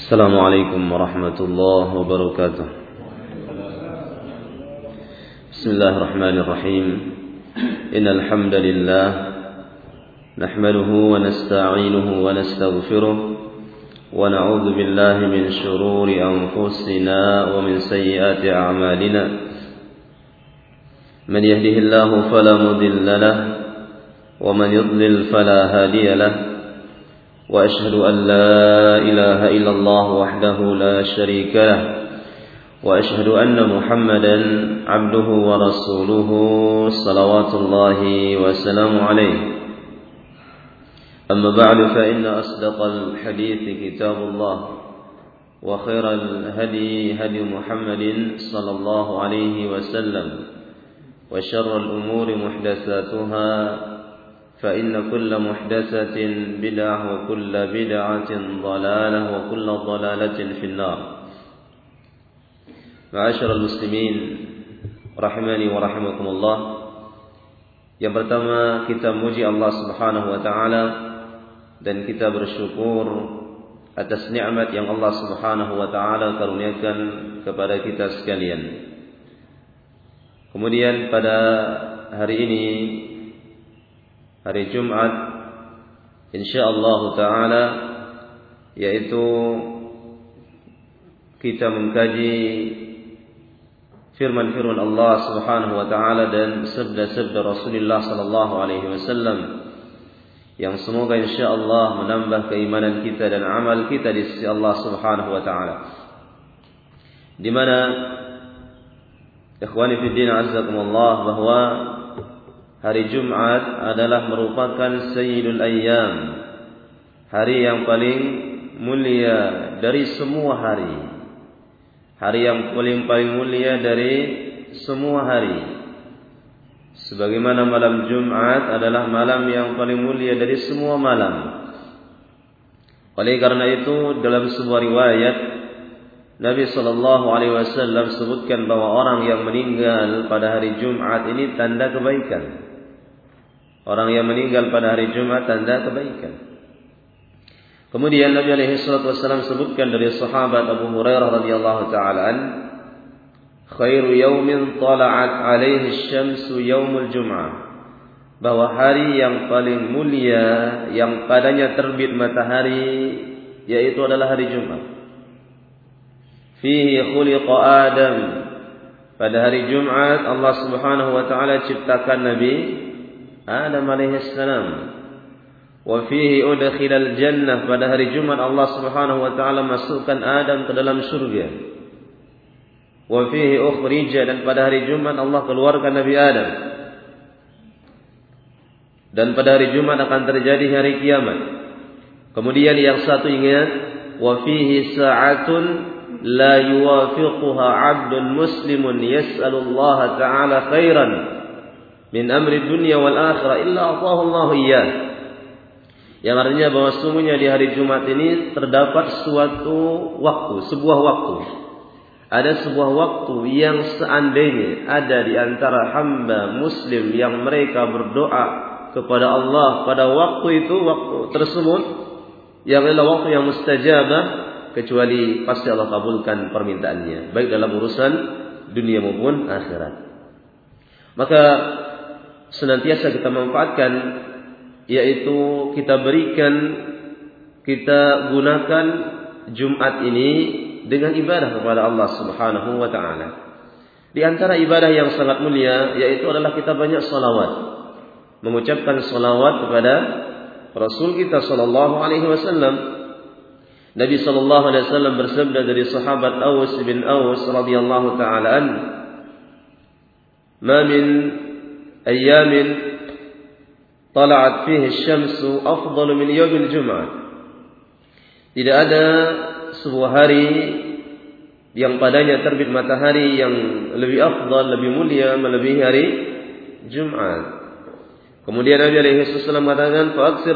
السلام عليكم ورحمة الله وبركاته. بسم الله الرحمن الرحيم. إن الحمد لله نحمده ونستعينه ونستغفره ونعوذ بالله من شرور أنفسنا ومن سيئات أعمالنا. من يهده الله فلا مضل له ومن يضلل فلا هادي له. وأشهد أن لا إله إلا الله وحده لا شريك له وأشهد أن محمدا عبده ورسوله صلوات الله وسلامه عليه. أما بعد فإن أصدق الحديث كتاب الله وخير الهدي هدي محمد صلى الله عليه وسلم وشر الأمور محدثاتها فإن كل محدثة بدعة وكل بدعة ضلالة وكل ضلالة في النار. معاشر المسلمين rahimani wa rahimakumullah. Yang pertama, kita muji Allah Subhanahu wa taala dan kita bersyukur atas nikmat yang Allah Subhanahu wa taala karuniakan kepada kita sekalian. Kemudian pada hari ini, hari Jumat, insyaallah taala, yaitu kita mengkaji firman-firman Allah Subhanahu wa taala dan sabda-sabda Rasulullah sallallahu alaihi wasallam yang semoga insyaallah menambah keimanan kita dan amal kita di sisi Allah Subhanahu wa taala. Di mana ikhwani fi din azzakumullah, bahwa hari Jumat adalah merupakan Sayyidul Ayyam, hari yang paling mulia dari semua hari, hari yang paling mulia dari semua hari. Sebagaimana malam Jumat adalah malam yang paling mulia dari semua malam. Oleh karena itu, dalam sebuah riwayat Nabi sallallahu alaihi wasallam sebutkan bahwa orang yang meninggal pada hari Jumat ini tanda kebaikan. Orang yang meninggal pada hari Jumat tanda kebaikan. Kemudian Nabi alaihi salatu wasallam sebutkan dari sahabat Abu Hurairah radhiyallahu taala an, khairu yaumin tala'at alaihi syamsu yaumul jum'ah, bahwa hari yang paling mulia yang padanya terbit matahari yaitu adalah hari Jumat. Fihi khuliqa Adam, pada hari Jumat Allah Subhanahu wa taala ciptakan Nabi Adam alaihi salam. Wa fihi udkhilal jannah, pada hari Jumat Allah Subhanahu wa taala masukkan Adam ke dalam surga. Wa fihi ukhrija, dan pada hari Jumat Allah keluarkan Nabi Adam. Dan pada hari Jumat akan terjadi hari kiamat. Kemudian yang satu ingat, wa fihi sa'atun la yuwafiquha 'abdun muslimun yas'alullaha ta'ala khairan min amri dunia wal akhirah illa atahu Allah iyyah. Yang artinya bahwa sesungguhnya di hari Jumat ini terdapat suatu waktu, sebuah waktu. Ada sebuah waktu yang seandainya ada di antara hamba muslim yang mereka berdoa kepada Allah pada waktu itu, waktu tersebut yang adalah waktu yang mustajabah, kecuali pasti Allah kabulkan permintaannya, baik dalam urusan dunia maupun akhirat. Maka senantiasa kita manfaatkan, yaitu kita berikan, kita gunakan Jumat ini dengan ibadah kepada Allah Subhanahu wa taala. Di antara ibadah yang sangat mulia yaitu adalah kita banyak salawat, mengucapkan salawat kepada Rasul kita sallallahu alaihi wasallam. Nabi sallallahu alaihi wasallam bersabda dari sahabat Aus bin Aus radhiyallahu taala an, "Ma min ayyamin tala'at fihi asy-syamsu afdalu min yaumil jum'ah." Tidak ada sebuah hari yang padanya terbit matahari yang lebih afdal, lebih mulia melebihi hari Jumat. Kemudian Nabi alaihi wasallam mengatakan,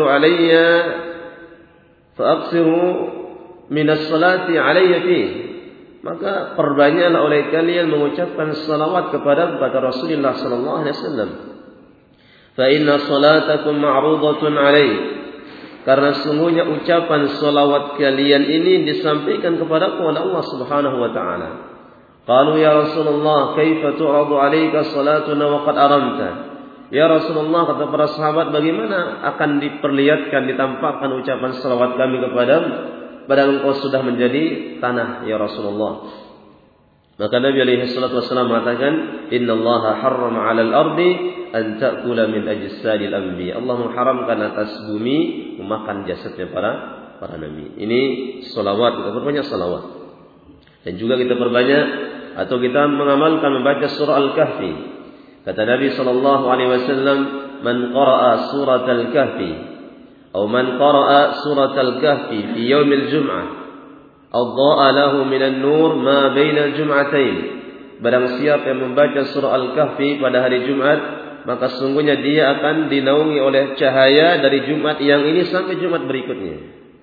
fa'aksiru minas salati alayya fihi, maka perbanyaklah oleh kalian mengucapkan salawat kepada Rasulullah sallallahu alaihi wasallam. Fa inna salatakum ma'rudatun alayhi, karena sungguhnya ucapan salawat kalian ini disampaikan kepadaku oleh Allah Subhanahu wa taala. Qalu ya Rasulullah, kaifa tu'radu 'alaika salatuna wa qad aramta? Ya Rasulullah, kata para sahabat, bagaimana akan diperlihatkan, ditampakkan ucapan salawat kami kepadamu, padahal engkau sudah menjadi tanah, ya Rasulullah. Maka Nabi alaihi salatu wasallam mengatakan, innallaha harrama 'alal ardi an ta'kula min ajsadil anbiya. Allah mengharamkan atas bumi memakan jasadnya para nabi. Ini salawat, kita perbanyak salawat. Dan juga kita perbanyak atau kita mengamalkan membaca surah Al-Kahfi. Kata Nabi sallallahu alaihi wasallam, man qara'a suratal kahfi atau man qara'a suratal kahfi fi yaumil jum'ah adha'a lahu minan nur ma bainal jum'atain. Barang siapa yang membaca surah Al-Kahfi pada hari Jumat, maka sungguhnya dia akan dinaungi oleh cahaya dari Jumat yang ini sampai Jumat berikutnya.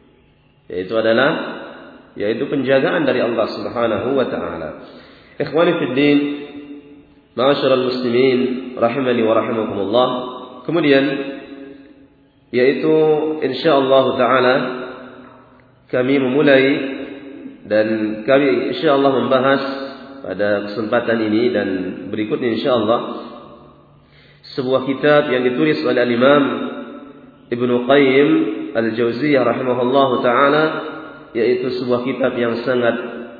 Yaitu penjagaan dari Allah Subhanahu wa taala. Ikhwani fid din, ma'asyiral muslimin rahimani wa rahimakumullah. Kemudian yaitu insyaallah taala kami memulai dan kami insyaallah membahas pada kesempatan ini dan berikutnya insyaallah sebuah kitab yang ditulis oleh Al-Imam Ibnu Qayyim Al-Jauziyah rahimahullahu taala, yaitu sebuah kitab yang sangat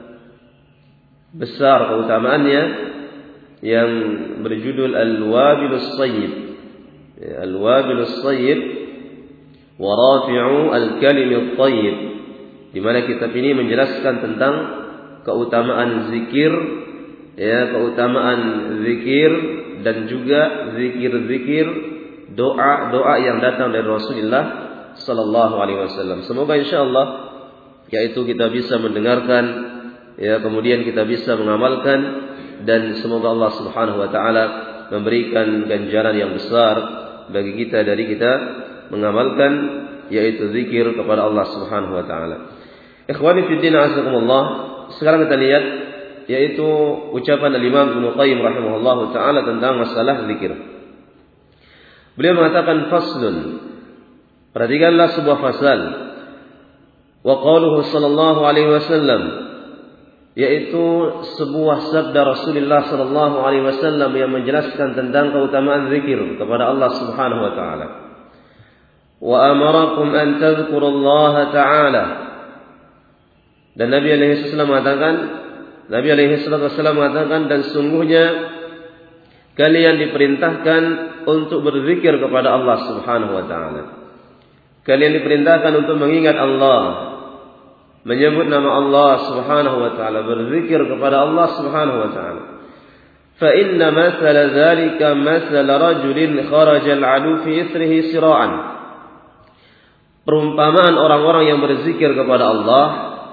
besar keutamaannya, yang berjudul Al-Wabilus Sayyib, Al-Wabilus Sayyib wa Rafi'u Al-Kalimit Thayyib, di mana kitab ini menjelaskan tentang keutamaan zikir, keutamaan zikir dan juga zikir-zikir, doa-doa yang datang dari Rasulullah sallallahu alaihi wasallam. Semoga insyaallah yaitu kita bisa mendengarkan, kemudian kita bisa mengamalkan, dan semoga Allah Subhanahu wa taala memberikan ganjaran yang besar bagi kita dari kita mengamalkan, yaitu zikir kepada Allah Subhanahu wa taala. Ikhwani fi din, azakumullah. Sekarang kita lihat yaitu ucapan Al-Imam Ibnu Qayyim rahimahullahu taala tentang masalah zikir. Beliau mengatakan faslun. Perhatikanlah sebuah fasal. Wa qauluhu sallallahu alaihi wasallam, yaitu sebuah sabda Rasulullah sallallahu alaihi wasallam yang menjelaskan tentang keutamaan zikir kepada Allah Subhanahu wa taala. Wa amarakum an tadhkurullaha ta'ala. Dan Nabi alaihi wasallam mengatakan, dan sungguhnya kalian diperintahkan untuk berzikir kepada Allah Subhanahu wa taala. Kalian diperintahkan untuk mengingat Allah, menyebut nama Allah Subhanahu wa taala, berzikir kepada Allah Subhanahu wa taala. Fa inna mathala dzalika mathal rajulin kharaja al-'adu fi ithrihi sira'an. Perumpamaan orang-orang yang berzikir kepada Allah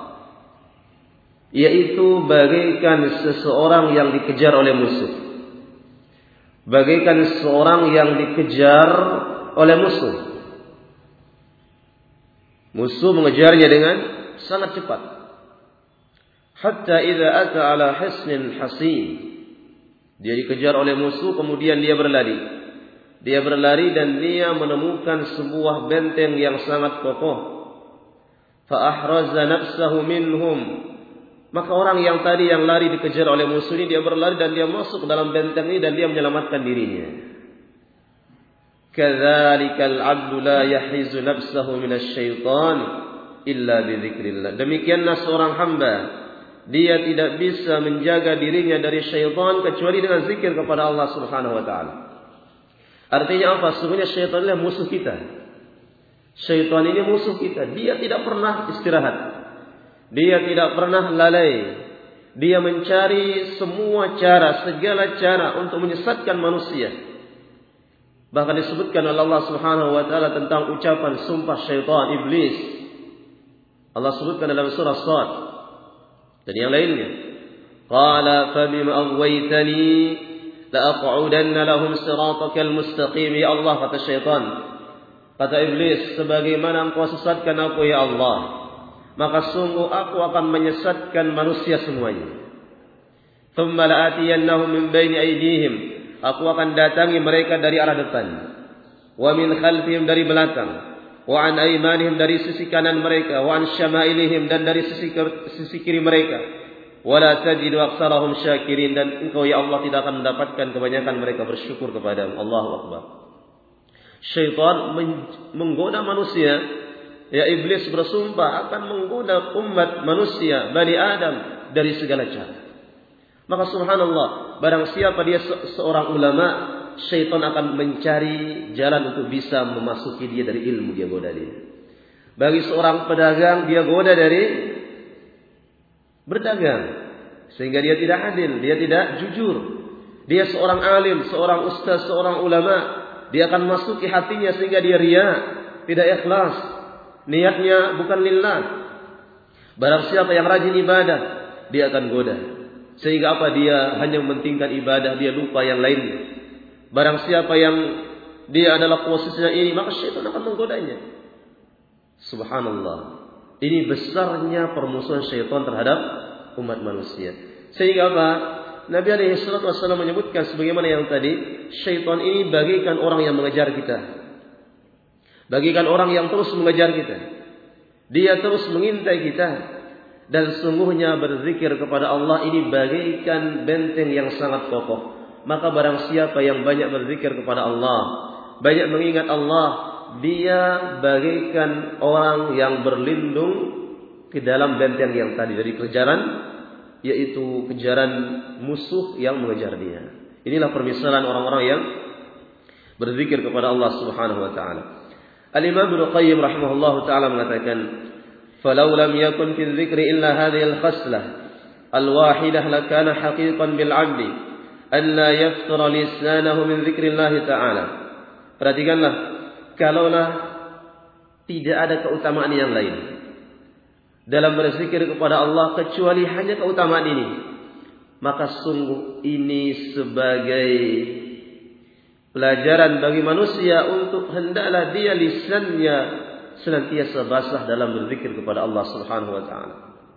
yaitu bagaikan seseorang yang dikejar oleh musuh. Bagaikan seseorang yang dikejar oleh musuh. Musuh mengejarnya dengan sangat cepat. Hatta idza ata ala hisnin hasin. Dia dikejar oleh musuh, kemudian dia berlari. Dia berlari dan dia menemukan sebuah benteng yang sangat kokoh. Fa ahraza nafsahu minhum. Maka orang yang tadi yang lari dikejar oleh musuh ini, dia berlari dan dia masuk dalam benteng ini dan dia menyelamatkan dirinya. Kadzalikal 'abdu la yahizu nafsahu minasyaitan illa bidzikrillah. Demikianlah seorang hamba, dia tidak bisa menjaga dirinya dari syaitan kecuali dengan zikir kepada Allah Subhanahu wa taala. Artinya apa? Sebenarnya syaitan adalah musuh kita. Syaitan ini musuh kita. Dia tidak pernah istirahat. Dia tidak pernah lalai. Dia mencari semua cara, segala cara untuk menyesatkan manusia. Bahkan disebutkan oleh Allah Subhanahu wa taala tentang ucapan sumpah syaitan iblis. Allah sebutkan dalam surah Shad dan yang lainnya. Qala fa bima aghwaytani la aq'udanna lahum siratakal mustaqim. Ya Allah, kata syaitan, kata iblis, sebagaimana engkau sesatkan aku ya Allah, maka sungguh aku akan menyesatkan manusia semuanya. Thumma la'atiyannahum min baini aydihim. Aku akan datangi mereka dari arah depan. Wa min khalfihim, dari belakang. wa an aymanihim, dari sisi kanan mereka, wa an syama'ilihim, dan dari sisi kiri mereka. Wala tajidu aktsarahum syakirin, dan engkau ya Allah tidak akan mendapatkan kebanyakan mereka bersyukur kepada-Mu. Allahu akbar. Syaitan menggoda manusia, ya iblis bersumpah akan menggoda umat manusia, Bani Adam, dari segala cara. Maka subhanallah, barang siapa dia seorang ulama, syaitan akan mencari jalan untuk bisa memasuki dia dari ilmu, dia goda dia. Bagi seorang pedagang, dia goda dari berdagang, sehingga dia tidak adil, dia tidak jujur. Dia seorang alim, seorang ustaz, seorang ulama, dia akan masuki hatinya sehingga dia riya, tidak ikhlas, niatnya bukan lillah. Barang siapa yang rajin ibadah, dia akan goda, sehingga apa, dia hanya mementingkan ibadah, dia lupa yang lainnya. Barang siapa yang dia adalah posisinya ini, maka syaitan akan menggodanya. Subhanallah. Ini besarnya permusuhan syaitan terhadap umat manusia. Sehingga apa? Nabi SAW menyebutkan sebagaimana yang tadi, syaitan ini bagaikan orang yang mengejar kita. Bagaikan orang yang terus mengejar kita. Dia terus mengintai kita. Dan sungguhnya berzikir kepada Allah ini bagaikan benteng yang sangat kokoh. Maka barang siapa yang banyak berzikir kepada Allah, banyak mengingat Allah, dia bagaikan orang yang berlindung ke dalam benteng yang tadi dari kejaran, yaitu kejaran musuh yang mengejar dia. Inilah permisalan orang-orang yang berzikir kepada Allah Subhanahu wa taala. Al-Imam Ibnu Qayyim rahimahullahu taala mengatakan, "Falau lam yakun fi dzikri illa hadhihi al-khaslah al-wahidah lakana haqiqan bil 'abdi an la yaftara lisanahu min dzikrillah ta'ala." Perhatikanlah, kalaulah tidak ada keutamaan yang lain dalam berzikir kepada Allah kecuali hanya keutamaan ini, maka sungguh ini sebagai pelajaran bagi manusia untuk hendaklah dia lisannya senantiasa basah dalam berzikir kepada Allah Subhanahu wa taala.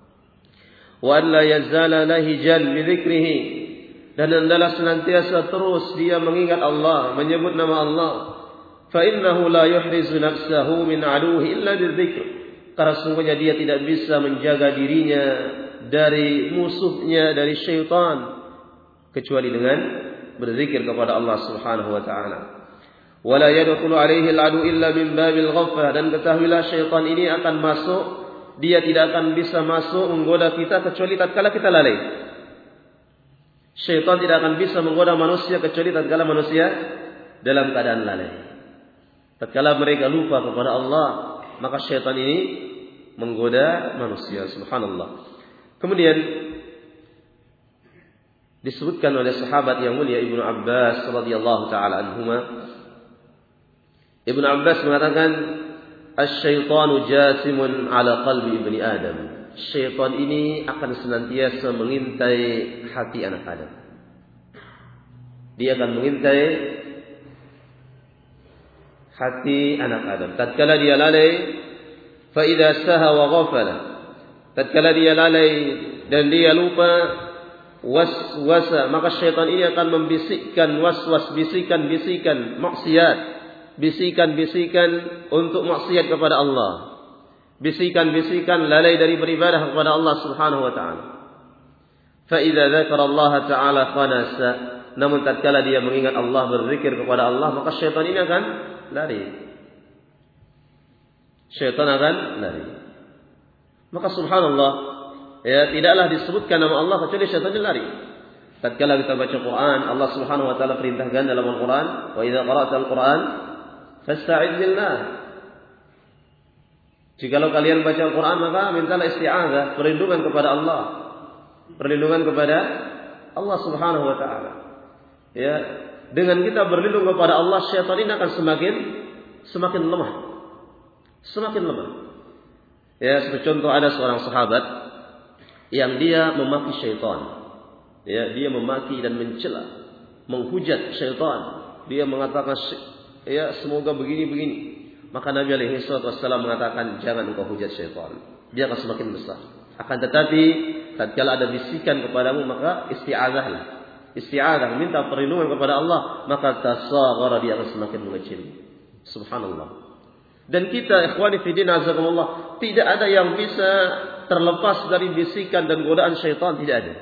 Wa an la yazala lahijan bi dzikrihi, dan hendaklah senantiasa terus dia mengingat Allah, menyebut nama Allah. Fa innahu la yuhrizu nafsahu min aduhi illa bidzikr, karena sungguhnya dia tidak bisa menjaga dirinya dari musuhnya, dari syaitan, kecuali dengan berzikir kepada Allah Subhanahu wa taala. Wala yadkhulu alaihi al-adu illa min babil ghaflah, dan ketahuilah syaitan ini akan masuk, dia tidak akan bisa masuk menggoda kita kecuali tatkala kita lalai. Syaitan tidak akan bisa menggoda manusia kecuali tatkala manusia dalam keadaan lalai. Tatkala mereka lupa kepada Allah, maka syaitan ini menggoda manusia. Subhanallah. Kemudian disebutkan oleh sahabat yang mulia Ibnu Abbas radhiyallahu taala anhuma, Ibnu Abbas mengatakan, "Asy-syaitanu jasimun ala qalbi ibni Adam." Syaitan ini akan senantiasa mengintai hati anak Adam. Dia akan mengintai hati anak Adam. Tatkala dia lalai, fa idza saha wa ghafala. Tatkala dia lalai dan dia lupa, waswasa, maka syaitan ini akan membisikkan waswas, bisikan-bisikan maksiat, bisikan-bisikan untuk maksiat kepada Allah, bisikan-bisikan lalai dari beribadah kepada Allah Subhanahu wa taala. Fa idza dzakara Allah taala khanasa, namun tatkala dia mengingat Allah, berzikir kepada Allah, maka syaitan ini akan lari. Syaitan akan lari. Maka subhanallah, ya, tidaklah disebutkan nama Allah kecuali syaitannya lari. Tatkala kita baca Quran, Allah Subhanahu wa taala perintahkan dalam Al-Quran, "Wa idza qara'tal Quran fasta'idz billah." Jikalau kalian baca Al-Quran, maka mintalah isti'adzah, perlindungan kepada Allah. Perlindungan kepada Allah Subhanahu wa taala. Ya, dengan kita berlindung kepada Allah, syaitan ini akan semakin lemah. Semakin lemah. Ya, seperti contoh ada seorang sahabat yang dia memaki syaitan. Ya, dia memaki dan mencela, menghujat syaitan. Dia mengatakan, ya, semoga begini-begini. Maka Nabi SAW mengatakan, jangan engkau hujat syaitan, dia akan semakin besar. Akan tetapi tatkala ada bisikan kepadamu, maka isti'adzahlah. Isti'adzah, minta perlindungan kepada Allah, maka tasaghara, dia akan semakin mengecil. Subhanallah. Dan kita ikhwani fillah azakumullah, tidak ada yang bisa terlepas dari bisikan dan godaan syaitan, tidak ada.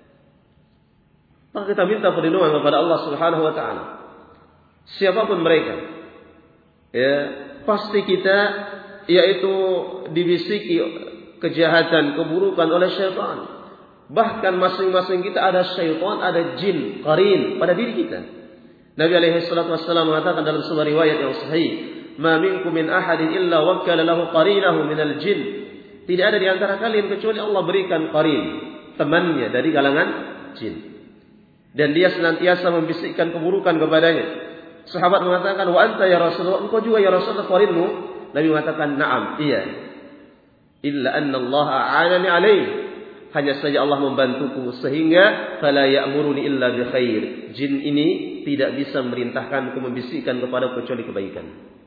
Maka kita minta perlindungan kepada Allah Subhanahu wa taala. Siapapun mereka, ya, pasti kita yaitu dibisiki kejahatan, keburukan oleh syaitan. Bahkan masing-masing kita ada syaitan, ada jin, qarin pada diri kita. Nabi alaihi salatu wassalam mengatakan dalam sebuah riwayat yang sahih, "Ma minkum min ahadin illa wakkala lahu qarinahu minal jin." Tidak ada di antara kalian kecuali Allah berikan qarin, temannya dari kalangan jin. Dan dia senantiasa membisikkan keburukan kepadanya. Sahabat mengatakan, "Wa anta ya Rasulullah, engkau juga ya Rasulullah qarinmu?" Nabi mengatakan, "Na'am, iya. Illa anna Allah a'anani alaih." Hanya saja Allah membantuku sehingga fala ya'muruni illa bi khair. Jin ini tidak bisa merintahkanku, membisikkan kepada kecuali kebaikan.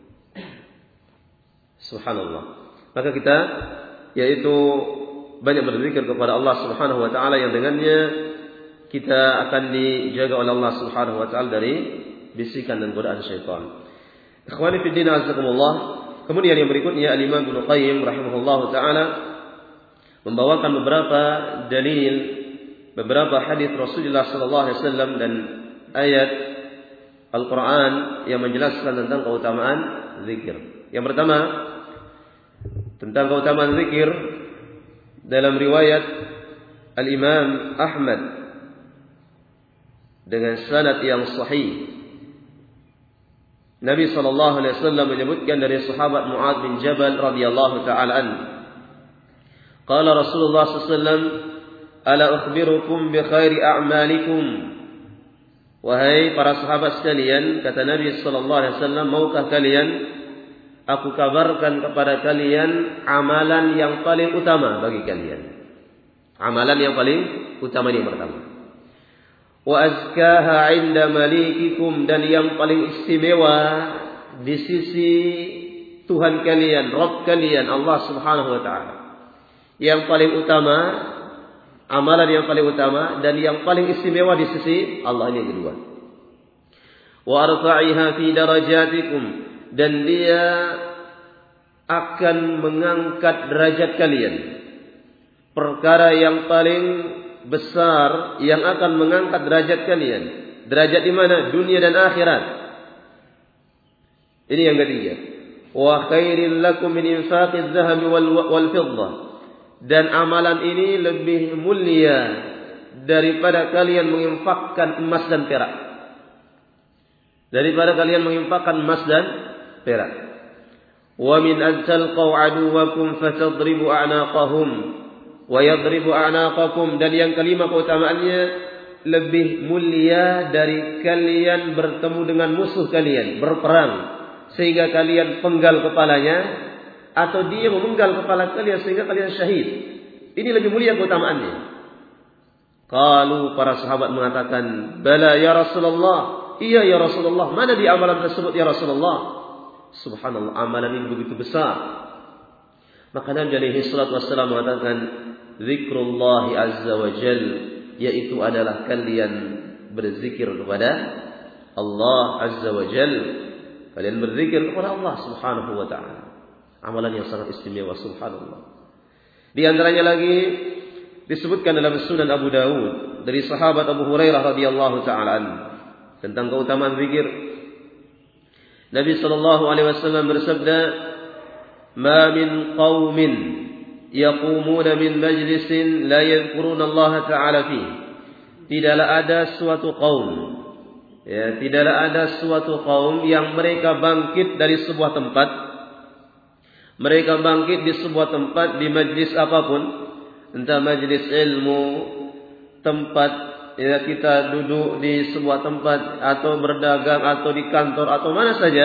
Subhanallah. Maka kita yaitu banyak berzikir kepada Allah Subhanahu wa taala yang dengannya kita akan dijaga oleh Allah Subhanahu wa taala dari bisikan dan godaan syaitan. Ikhwani fi din azakumullah. Kemudian yang berikutnya Al-Imam Ibnu Qayyim rahimahullahu taala membawakan beberapa dalil, beberapa hadis Rasulullah sallallahu alaihi wasallam dan ayat Al-Qur'an yang menjelaskan tentang keutamaan zikir. Yang pertama, tentang keutamaan zikir dalam riwayat Al-Imam Ahmad dengan sanad yang sahih. Nabi sallallahu alaihi wasallam menyebutkan dari sahabat Mu'adz bin Jabal radhiyallahu taala anhu, qala Rasulullah sallallahu alaihi wasallam, "Ala ukhbirukum bi khairi a'malikum?" Wahai para sahabat sekalian, kata Nabi sallallahu alaihi wasallam, maukah kalian aku kabarkan kepada kalian amalan yang paling utama bagi kalian? Amalan yang paling utama yang pertama. Wa azkaha 'inda malikikum, dan yang paling istimewa di sisi Tuhan kalian, Rabb kalian, Allah Subhanahu wa taala. Yang paling utama, amalan yang paling utama dan yang paling istimewa di sisi Allah, ini yang kedua. Wa arfa'iha fi darajatikum, dan dia akan mengangkat derajat kalian. Perkara yang paling besar yang akan mengangkat derajat kalian. Derajat di mana? Dunia dan akhirat. Ini yang ketiga. Wa khairil lakum min infaqiz zahabi wal fiddah. Dan amalan ini lebih mulia daripada kalian menginfakkan emas dan perak. Daripada kalian menginfakkan emas dan perak. Wa min an talqaw aduwakum fatadribu a'naqahum wa yadribu a'naqakum, dan yang kelima keutamaannya lebih mulia dari kalian bertemu dengan musuh kalian, berperang sehingga kalian penggal kepalanya, atau dia memenggal kepala kalian sehingga kalian syahid. Ini lebih mulia keutamaannya. Qalu, para sahabat mengatakan, bala ya Rasulullah, iya ya Rasulullah, mana di amalan tersebut ya Rasulullah? Subhanallah, amalan ini begitu besar. Maka Nabi alaihi salatu wassalam mengatakan, zikrullahi azza wa jal, yaitu adalah kalian berzikir kepada Allah azza wa jal. Kalian berzikir kepada Allah Subhanahu wa ta'ala. Amalan yang sangat istimewa, subhanallah. Di antaranya lagi disebutkan dalam Sunan Abu Dawud dari sahabat Abu Hurairah radhiyallahu ta'ala anhu tentang keutamaan zikir. Nabi sallallahu alaihi wasallam bersabda, "Ma min qaumin yaqumuna min majlisin la yadhkuruna Allah ta'ala fihi." Tidaklah ada suatu kaum, tidaklah ada suatu kaum yang mereka bangkit dari sebuah tempat. Mereka bangkit di sebuah tempat, di majlis apapun, entah majlis ilmu, tempat kita duduk di sebuah tempat, atau berdagang, atau di kantor, atau mana saja.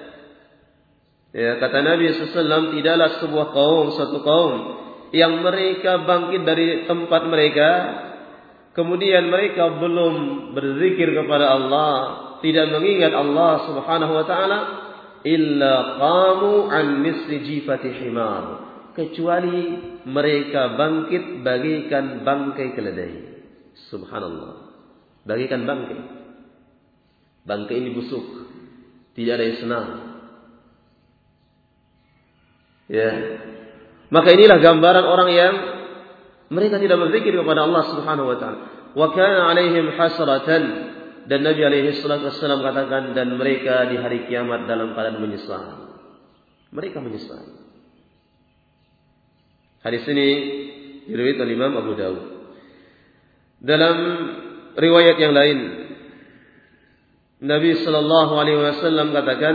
Kata Nabi SAW, tidaklah sebuah kaum, satu kaum yang mereka bangkit dari tempat mereka, kemudian mereka belum berzikir kepada Allah, tidak mengingat Allah Subhanahu wa ta'ala, illa qamu an misli jifati himar, kecuali mereka bangkit bagaikan bangkai keledai. Subhanallah, bagaikan bangkai. Bangkai ini busuk, tidak ada yang senang. Ya. Maka inilah gambaran orang yang mereka tidak berzikir kepada Allah Subhanahu wa taala. Wa kana 'alaihim hasratan, dan Nabi alaihi salatu wasallam katakan, dan mereka di hari kiamat dalam keadaan menyesal. Mereka menyesal. Hadis ini diriwayatkan oleh Imam Abu Dawud. Dalam riwayat yang lain, Nabi sallallahu alaihi wasallam katakan,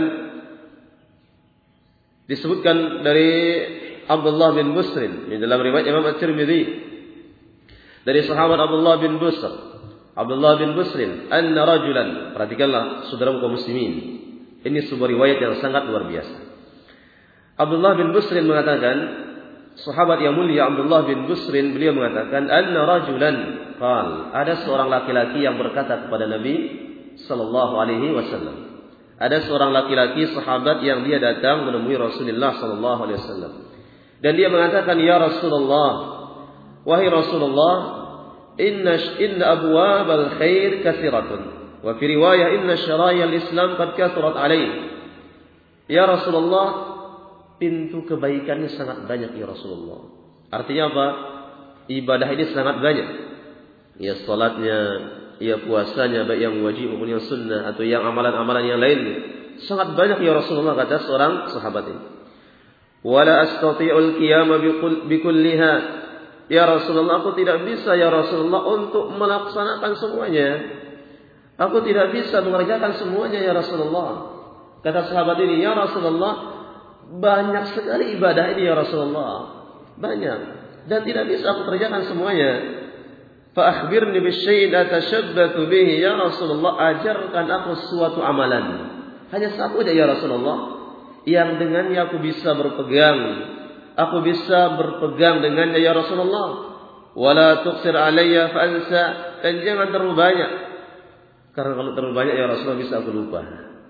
disebutkan dari Abdullah bin Busrin di dalam riwayat Imam At-Tirmidzi dari sahabat Abdullah bin Busrin, anna rajulan, perhatikanlah saudara kaum muslimin, ini sebuah riwayat yang sangat luar biasa. Abdullah bin Busrin mengatakan, sahabat yang mulia Abdullah bin Busrin, beliau mengatakan, anna rajulan qal, ada seorang laki-laki yang berkata kepada Nabi sallallahu alaihi wasallam. Ada seorang laki-laki sahabat yang dia datang menemui Rasulullah sallallahu alaihi wasallam. Dan dia mengatakan, ya Rasulullah, wahai Rasulullah, inna abwabal khair katsiratun, wa fi riwayah inna syara'il Islam qad kathurat alaih. Ya Rasulullah, pintu kebaikannya sangat banyak ya Rasulullah. Artinya apa? Ibadah ini sangat banyak. Ya salatnya, ya puasanya, baik yang wajib maupun yang sunnah, atau yang amalan-amalan yang lainnya, sangat banyak ya Rasulullah, kata seorang sahabat ini. Wala astati'ul qiyama bikulliha, ya Rasulullah, aku tidak bisa ya Rasulullah untuk melaksanakan semuanya. Aku tidak bisa mengerjakan semuanya ya Rasulullah. Kata sahabat ini, ya Rasulullah, banyak sekali ibadah ini ya Rasulullah, banyak, dan tidak bisa aku kerjakan semuanya. Fa akhbirni bisyai'in atashabbatu bihi, ya Rasulullah, ajarkan aku suatu amalan, hanya satu saja ya Rasulullah, yang dengannya aku bisa berpegang dengannya ya Rasulullah. Wala tuqsir alayya fa ansa, dan jangan terlalu banyak, karena kalau terlalu banyak ya Rasulullah bisa aku lupa.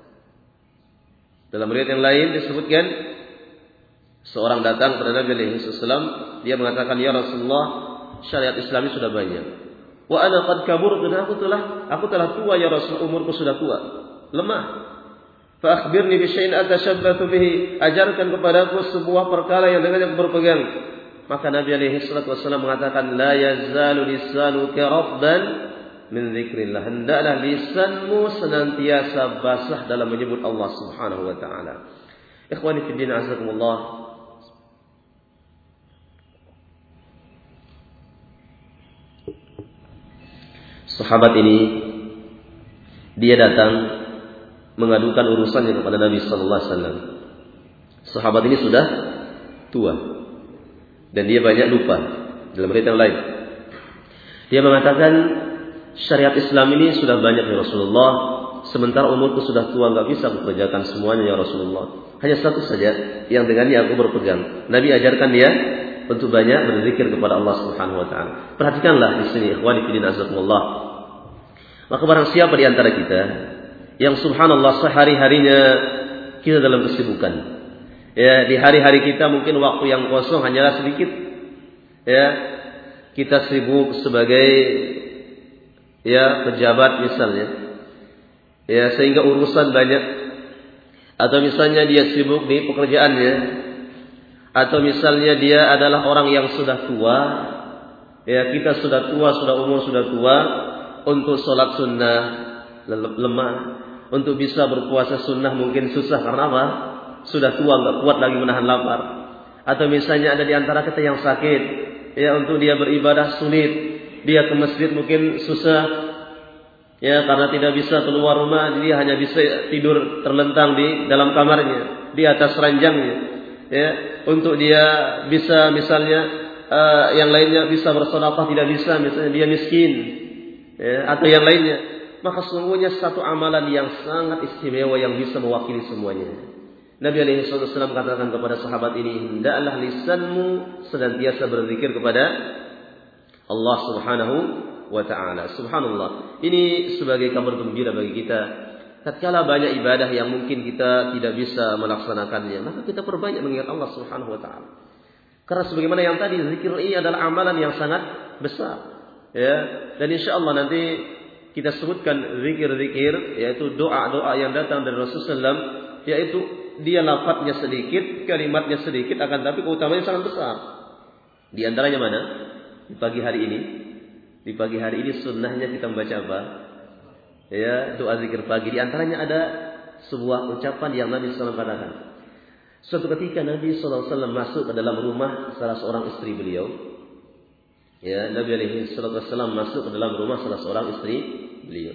Dalam riwayat yang lain disebutkan, seorang datang kepada Nabi alaihi wasallam, dia mengatakan, ya Rasulullah, syariat Islam sudah banyak. Wa ana qad kaburtu, dan aku telah tua ya Rasul, umurku sudah tua, lemah. Fa akhbirni bi syai'in atashabbatu bihi, ajarkan kepadaku sebuah perkara yang dengannya aku berpegang. Maka Nabi alaihi salatu wasallam mengatakan, la yazalu lisanuka rabban min dzikrillah, hendaklah lisanmu senantiasa basah dalam menyebut Allah Subhanahu wa taala. Ikhwani fi din, azakumullah. Sahabat ini, dia datang mengadukan urusannya kepada Nabi sallallahu alaihi wasallam. Sahabat ini sudah tua dan dia banyak lupa. Dalam riwayat yang lain, dia mengatakan, syariat Islam ini sudah banyak ya Rasulullah, sementara umurku sudah tua, enggak bisa mengerjakan semuanya ya Rasulullah. Hanya satu saja yang dengannya aku berpegang. Nabi ajarkan dia untuk banyak berzikir kepada Allah Subhanahu wa taala. Perhatikanlah di sini, ikhwani fillah azakumullah. Maka barang siapa di antara kita yang subhanallah sehari-harinya kita dalam kesibukan, ya, di hari-hari kita mungkin waktu yang kosong hanyalah sedikit, ya, kita sibuk sebagai ya pejabat misalnya, ya, sehingga urusan banyak, atau misalnya dia sibuk di pekerjaannya, atau misalnya dia adalah orang yang sudah tua, ya, kita sudah tua, umur sudah tua, untuk sholat sunnah lemah, untuk bisa berpuasa sunnah mungkin susah, karena apa? Sudah tua, enggak kuat lagi menahan lapar. Atau misalnya ada di antara kita yang sakit, ya, untuk dia beribadah sulit, dia ke masjid mungkin susah, ya, karena tidak bisa keluar rumah, dia hanya bisa tidur terlentang di dalam kamarnya, di atas ranjangnya, ya, untuk dia bisa misalnya yang lainnya bisa bersedekah, tidak bisa, misalnya dia miskin, ya, atau yang lainnya. Maka sesungguhnya satu amalan yang sangat istimewa yang bisa mewakili semuanya. Nabi alaihi wasallam katakan kepada sahabat ini, hendaklah lisanmu senantiasa berzikir kepada Allah Subhanahu wa taala. Subhanallah. Ini sebagai kabar gembira bagi kita. Tatkala banyak ibadah yang mungkin kita tidak bisa melaksanakannya, maka kita perbanyak mengingat Allah Subhanahu wa taala. Karena sebagaimana yang tadi, zikir ini adalah amalan yang sangat besar. Ya, dan insyaallah nanti kita sebutkan zikir-zikir, yaitu doa-doa yang datang dari Rasulullah SAW, yaitu dia lafadznya sedikit, kalimatnya sedikit, akan tapi keutamaannya sangat besar. Di antaranya mana? Di pagi hari ini. Di pagi hari ini sunnahnya kita membaca apa? Ya, doa zikir pagi. Di antaranya ada sebuah ucapan yang Nabi SAW katakan. Suatu ketika Nabi SAW masuk ke dalam rumah salah seorang istri beliau. Ya, Nabi SAW masuk ke dalam rumah salah seorang istri beliau.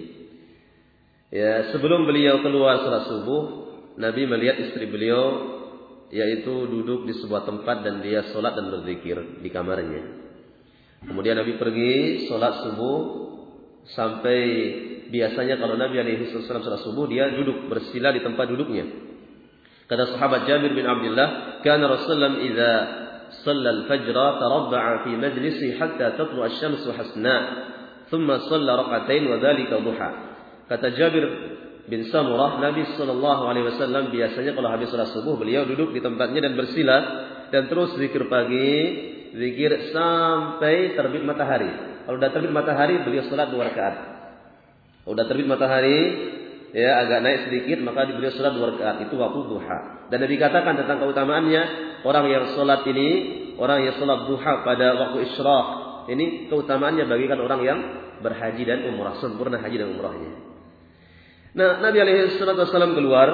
Ya, sebelum beliau keluar salat subuh, Nabi melihat istri beliau yaitu duduk di sebuah tempat dan dia salat dan berzikir di kamarnya. Kemudian Nabi pergi salat subuh sampai biasanya kalau Nabi SAW salat subuh dia duduk bersila di tempat duduknya. Kata sahabat Jabir bin Abdullah, "Kana Rasulullah idza shalla al-fajr tarabba'a fi majlisi hatta tatlu' asy-syamsu hasna, thumma shalla rak'atain wa dhalika duha." Kata Jabir bin Samurah, Nabi SAW biasanya kalau habis salat subuh beliau duduk di tempatnya dan bersila dan terus zikir pagi, zikir sampai terbit matahari. Kalau sudah terbit matahari beliau salat 2 rakaat. Kalau sudah terbit matahari ya agak naik sedikit maka beliau salat 2 rakaat, itu waktu duha. Dan Nabi katakan tentang keutamaannya, orang yang salat ini, orang yang salat duha pada waktu isyraq, ini keutamaannya bagikan orang yang berhaji dan umrah, sempurna haji dan umrahnya. Nah, Nabi SAW keluar,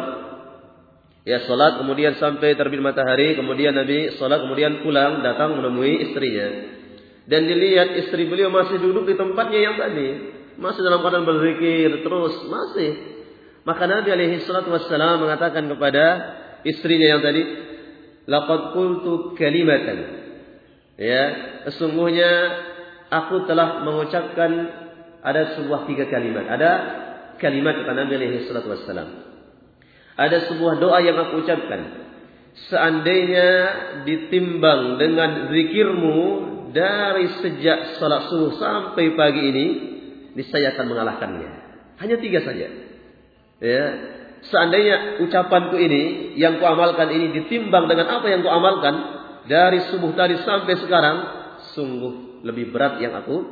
ya salat, kemudian sampai terbit matahari, kemudian Nabi salat, kemudian pulang, datang menemui istrinya. Dan dilihat istri beliau masih duduk di tempatnya yang tadi, masih dalam keadaan berzikir terus, masih. Maka Nabi SAW mengatakan kepada istrinya yang tadi, "Laqad qultu kalimatan." Ya, sesungguhnya aku telah mengucapkan ada sebuah 3 kalimat. Ada kalimat kata Nabi SAW. Ada sebuah doa yang aku ucapkan. Seandainya ditimbang dengan zikirmu dari sejak salat subuh sampai pagi ini, niscaya akan mengalahkannya. Hanya 3 saja. Ya, seandainya ucapanku ini yang kuamalkan ini ditimbang dengan apa yang kuamalkan dari subuh tadi sampai sekarang, sungguh lebih berat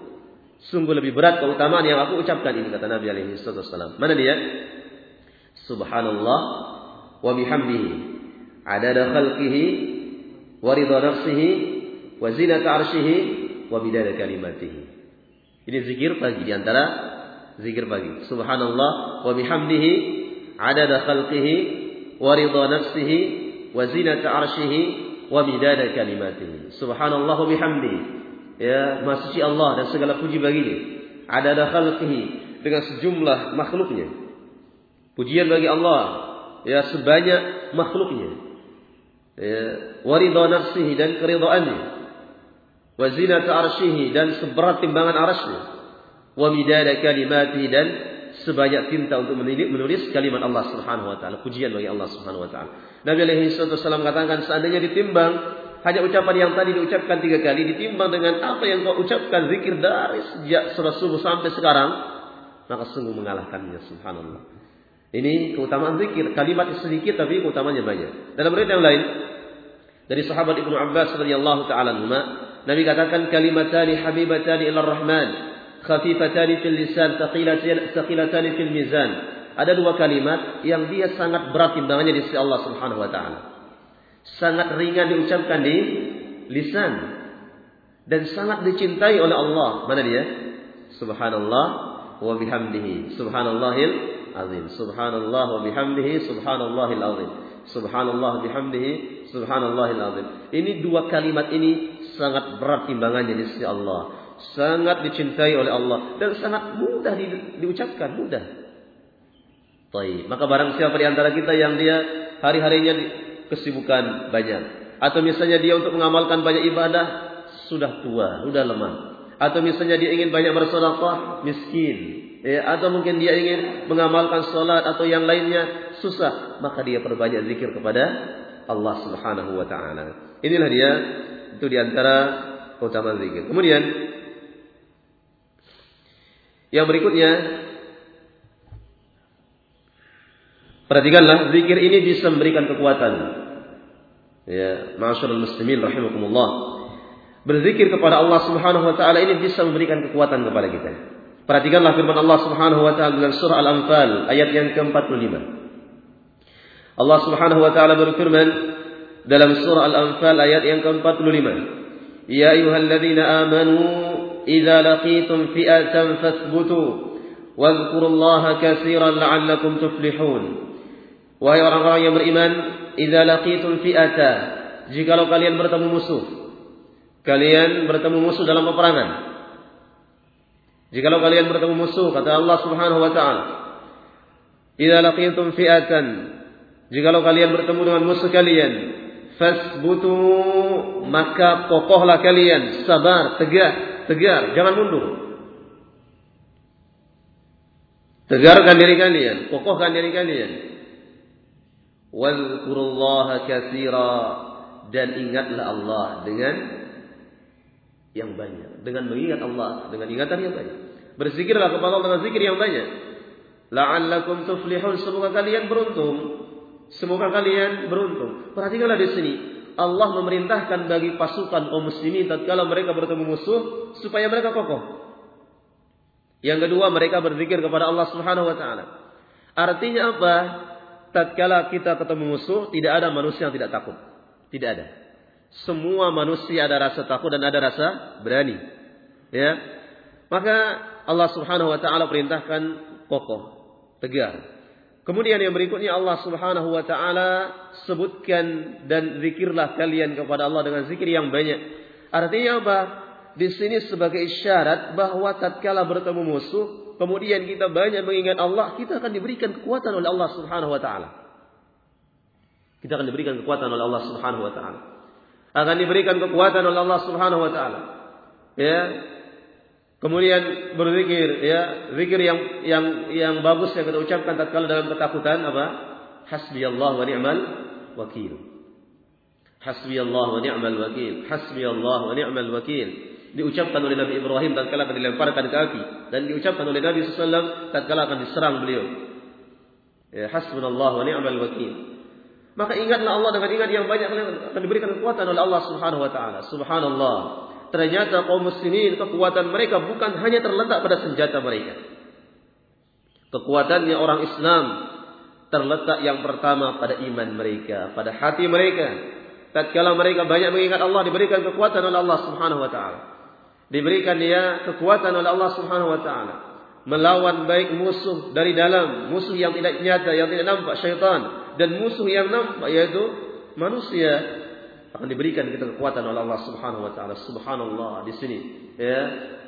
keutamaan yang aku ucapkan ini, kata Nabi SAW. Mana dia? Subhanallah wa bihamdihi adada khalqihi wa ridha nafsihi wa zinata arsyihi wa bidada kalimatihi. Ini zikir pagi, di antara zikir pagi. Subhanallah wa bihamdihi adada khalqihi wa ridha nafsihi wa zinata arsyihi wa bidada kalimatihi. Subhanallah wa bihamdihi, ya, maha suci Allah dan segala puji baginya. Adada khalqihi, dengan sejumlah makhluknya. Pujian bagi Allah, ya, sebanyak makhluknya. Ya, wa ridha nafsihi, dan keridhaannya. Wa zinata arsyihi, dan seberat timbangan arasy-Nya. Wa midada kalimatihi, dan sebanyak tinta untuk menulis kalimat Allah Subhanahu wa taala. Pujian bagi Allah Subhanahu wa taala. Nabi alaihi wasallam katakan, seandainya ditimbang hanya ucapan yang tadi diucapkan 3 kali ditimbang dengan apa yang kau ucapkan zikir dari sejak salat subuh sampai sekarang, maka sungguh mengalahkannya. Subhanallah. Ini keutamaan zikir. Kalimat sedikit tapi keutamaannya banyak. Dalam riwayat yang lain dari sahabat Ibnu Abbas radhiyallahu taala anhuma, Nabi katakan, kalimatani habibatani ila rahman khafifatani fil lisan thaqilatani fil mizan. Ada 2 kalimat yang dia sangat berat timbangannya di sisi Allah Subhanahu wa taala. Sangat ringan diucapkan di lisan dan sangat dicintai oleh Allah. Mana dia? Subhanallah wa bihamdihi subhanallahil azim. Subhanallah wa bihamdihi subhanallahil azim. Subhanallah bihamdihi subhanallahil azim. Ini 2 kalimat ini sangat berat timbangannya di sisi Allah. Sangat dicintai oleh Allah dan sangat mudah diucapkan, mudah. Baik, maka barang siapa di antara kita yang dia hari-harinya kesibukan banyak, atau misalnya dia untuk mengamalkan banyak ibadah sudah tua, sudah lemah, atau misalnya dia ingin banyak bersedekah, miskin, ya, atau mungkin dia ingin mengamalkan salat atau yang lainnya susah, maka dia perbanyak zikir kepada Allah Subhanahu wa taala. Inilah dia, itu di antara keutamaan zikir. Kemudian yang berikutnya, perhatikanlah, zikir ini bisa memberikan kekuatan. Ya, ma'asyiral muslimin rahimakumullah. Berzikir kepada Allah Subhanahu wa taala ini bisa memberikan kekuatan kepada kita. Perhatikanlah firman Allah Subhanahu wa taala dalam surah Al-Anfal ayat yang ke-45. Allah Subhanahu wa taala berfirman dalam surah Al-Anfal ayat yang ke-45, "Ya ayyuhalladzina amanu idza laqitum fi'atan fathbutu wadhkurullaha katsiran la'allakum tuflihun." Wahai orang-orang yang beriman, idza laqitum fi'ata, jikalau kalian bertemu musuh. Kalian bertemu musuh dalam peperangan. Jikalau kalian bertemu musuh, kata Allah Subhanahu wa taala, idza laqitum fi'atan, jikalau kalian bertemu dengan musuh kalian, fasbutu, maka kokohlah kalian, sabar, tegar, jangan mundur. Tegarkan diri kalian, kokohkan diri kalian. Wadhkurullaha katsira, dan ingatlah Allah dengan yang banyak, dengan mengingat Allah dengan ingatan yang banyak. Berzikirlah kepada Allah dengan zikir yang banyak. La'allakum tuflihun, semoga kalian beruntung. Semoga kalian beruntung. Perhatikanlah di sini, Allah memerintahkan bagi pasukan kaum muslimin tatkala mereka bertemu musuh supaya mereka kokoh. Yang kedua, mereka berzikir kepada Allah Subhanahu wa taala. Artinya apa? Tatkala kita ketemu musuh, tidak ada manusia yang tidak takut. Tidak ada. Semua manusia ada rasa takut dan ada rasa berani. Ya. Maka Allah Subhanahu wa taala perintahkan kokoh, tegar. Kemudian yang berikutnya Allah Subhanahu wa taala sebutkan, dan zikirlah kalian kepada Allah dengan zikir yang banyak. Artinya apa? Di sini sebagai isyarat bahwa tatkala bertemu musuh, kemudian kita banyak mengingat Allah, kita akan diberikan kekuatan oleh Allah Subhanahu wa taala. Kita akan diberikan kekuatan oleh Allah Subhanahu wa taala. Akan diberikan kekuatan oleh Allah Subhanahu wa taala. Ya. Kemudian berzikir, ya, zikir yang bagus yang kita ucapkan tatkala dalam ketakutan apa? Hasbiyallah wa ni'mal wakil. Hasbiyallah wa ni'mal wakil. Hasbiyallah wa ni'mal wakil. Diucapkan oleh Nabi Ibrahim tatkala akan dilemparkan ke api, dan diucapkan oleh Nabi sallallahu alaihi wasallam tatkala akan diserang beliau. Ya, hasbunallah wa ni'mal wakil. Maka ingatlah Allah dengan ingat yang banyak, akan diberikan kekuatan oleh Allah Subhanahu wa taala. Subhanallah. Ternyata kaum muslimin kekuatan mereka bukan hanya terletak pada senjata mereka. Kekuatannya orang Islam terletak yang pertama pada iman mereka, pada hati mereka. Tatkala mereka banyak mengingat Allah, diberikan kekuatan oleh Allah Subhanahu wa taala. Diberikan dia kekuatan oleh Allah Subhanahu wa taala melawan baik musuh dari dalam, musuh yang tidak nyata, yang tidak nampak, syaitan, dan musuh yang nampak yaitu manusia. Akan diberikan kita kekuatan oleh Allah Subhanahu wa taala. Subhanallah di sini, ya.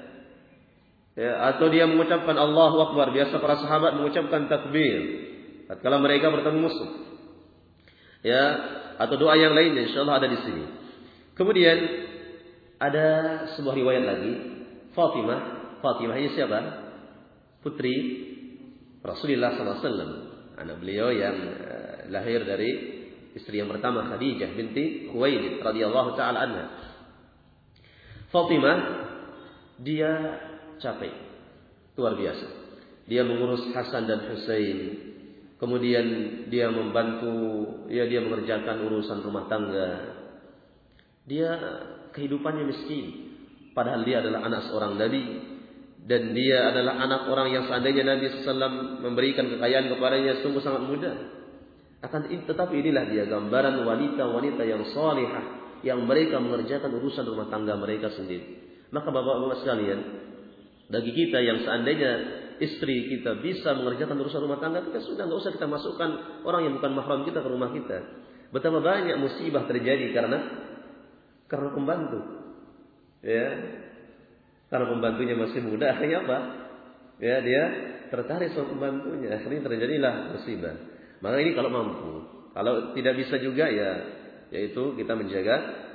Atau dia mengucapkan Allahu Akbar. Biasa para sahabat mengucapkan takbir tatkala mereka bertemu musuh. Ya, atau doa yang lainnya insyaallah ada di sini. Kemudian ada sebuah riwayat lagi, Fatimah ini siapa? Putri Rasulullah sallallahu alaihi wasallam. Anak beliau yang lahir dari istri yang pertama Khadijah binti Khuwailid radhiyallahu taala anha. Fatimah dia capek luar biasa. Dia mengurus Hasan dan Husain. Kemudian dia membantu, dia mengerjakan urusan rumah tangga. Dia kehidupannya miskin, padahal dia adalah anak seorang nabi, dan dia adalah anak orang yang seandainya Nabi sallallahu alaihi wasallam memberikan kekayaan kepadanya sungguh sangat mudah. Tetapi inilah dia gambaran wanita-wanita yang salihah, yang mereka mengerjakan urusan rumah tangga mereka sendiri. Maka bapak-bapak sekalian, bagi kita yang seandainya istri kita bisa mengerjakan urusan rumah tangga, kita sudah enggak usah kita masukkan orang yang bukan mahram kita ke rumah kita. Betapa banyak musibah terjadi karena pembantu. Ya. Karena pembantunya masih muda, akhirnya apa? Ya, dia tertarik sama pembantunya, akhirnya terjadilah musibah. Maka ini kalau mampu. Kalau tidak bisa juga yaitu kita menjaga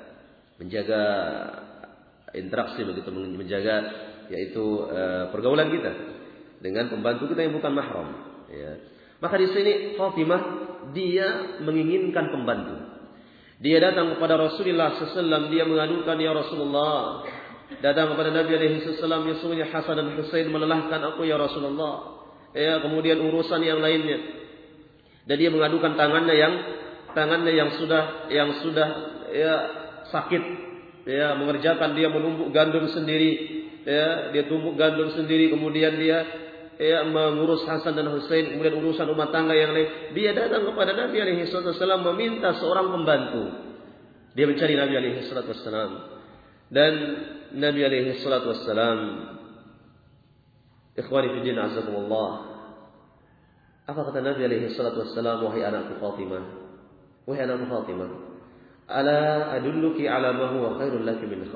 interaksi begitu, menjaga yaitu pergaulan kita dengan pembantu kita yang bukan mahram. Ya. Maka di sini Fatimah dia menginginkan pembantu. Dia datang kepada Rasulullah SAW, dia mengadukan, ya Rasulullah, datang kepada Nabi SAW, ya sungguhnya Hasan dan Husain melelahkan aku ya Rasulullah. Ya, kemudian urusan yang lainnya. Dan dia mengadukan tangannya yang sudah ya sakit, ya mengerjakan, dia menumbuk gandum sendiri, ya dia tumbuk gandum sendiri, kemudian dia mengurus Hasan dan Husain, kemudian urusan rumah tangga yang lain. Dia datang kepada Nabi alaihi wasallam meminta seorang pembantu. Dia mencari Nabi alaihi wasallam. Dan Nabi alaihi wasallam, ikhwani fi din azakumullah, apa kata Nabi alaihi wasallam? Wahai anakku Fatimah, wahai anakku Fatimah, ala adulluki ala ma huwa khairul laki min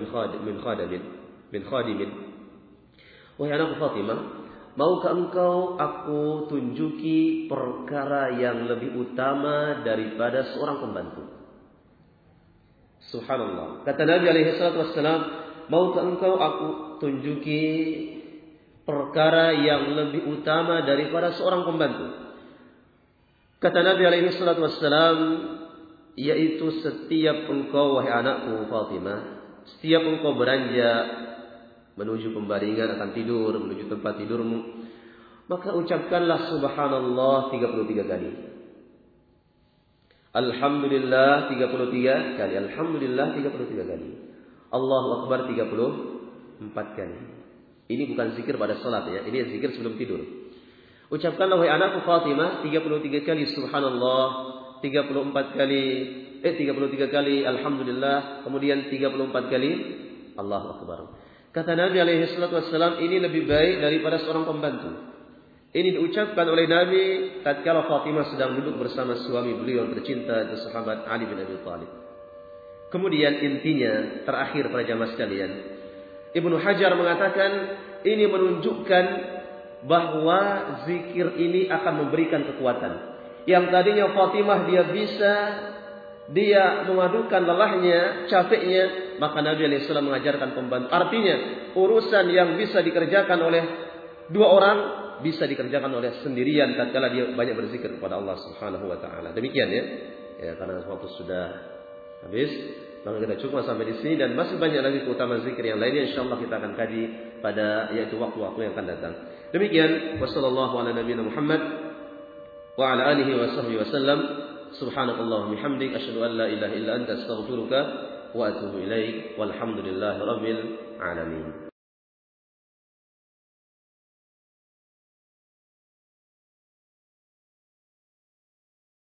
khadimin. Wahai anakku Fatimah, maukah engkau aku tunjuki perkara yang lebih utama daripada seorang pembantu? Subhanallah. Kata Nabi alaihi wasallam, maukah engkau aku tunjuki perkara yang lebih utama daripada seorang pembantu? Kata Nabi alaihi wasallam, yaitu setiap engkau, wahai anakku Fatimah, setiap engkau beranjak menuju pembaringan, akan tidur, menuju tempat tidurmu, maka ucapkanlah subhanallah 33 kali. Alhamdulillah 33 kali. Alhamdulillah 33 kali. Allahu Akbar 34 kali. Ini bukan zikir pada salat ya, ini zikir sebelum tidur. Ucapkanlah wahai anakku Fatimah 33 kali subhanallah, 33 kali alhamdulillah, kemudian 34 kali Allahu Akbar. Kata Nabi alaihi wasallam, ini lebih baik daripada seorang pembantu. Ini diucapkan oleh Nabi tatkala Fatimah sedang duduk bersama suami beliau tercinta, itu sahabat Ali bin Abi Thalib. Kemudian intinya terakhir para jamaah sekalian, Ibnu Hajar mengatakan ini menunjukkan bahwa zikir ini akan memberikan kekuatan. Yang tadinya Fatimah dia memadukan lelahnya, capeknya, maka Nabi alaihi wasallam mengajarkan pembantu. Artinya urusan yang bisa dikerjakan oleh dua orang bisa dikerjakan oleh sendirian tatkala dia banyak berzikir kepada Allah Subhanahu wa taala. Demikian ya. Ya, karena waktu sudah habis, maka kita cukup sampai di sini dan masih banyak lagi keutamaan zikir yang lainnya insyaallah kita akan kaji pada yaitu waktu-waktu yang akan datang. Demikian, wassallallahu ala nabiyina Muhammad wa ala alihi wa sahbihi wasallam. Subhanakallahumma bihamdik asyhadu an la ilaha illa anta astaghfiruka wa atubu ilaik. Walhamdulillahi rabbil alamin.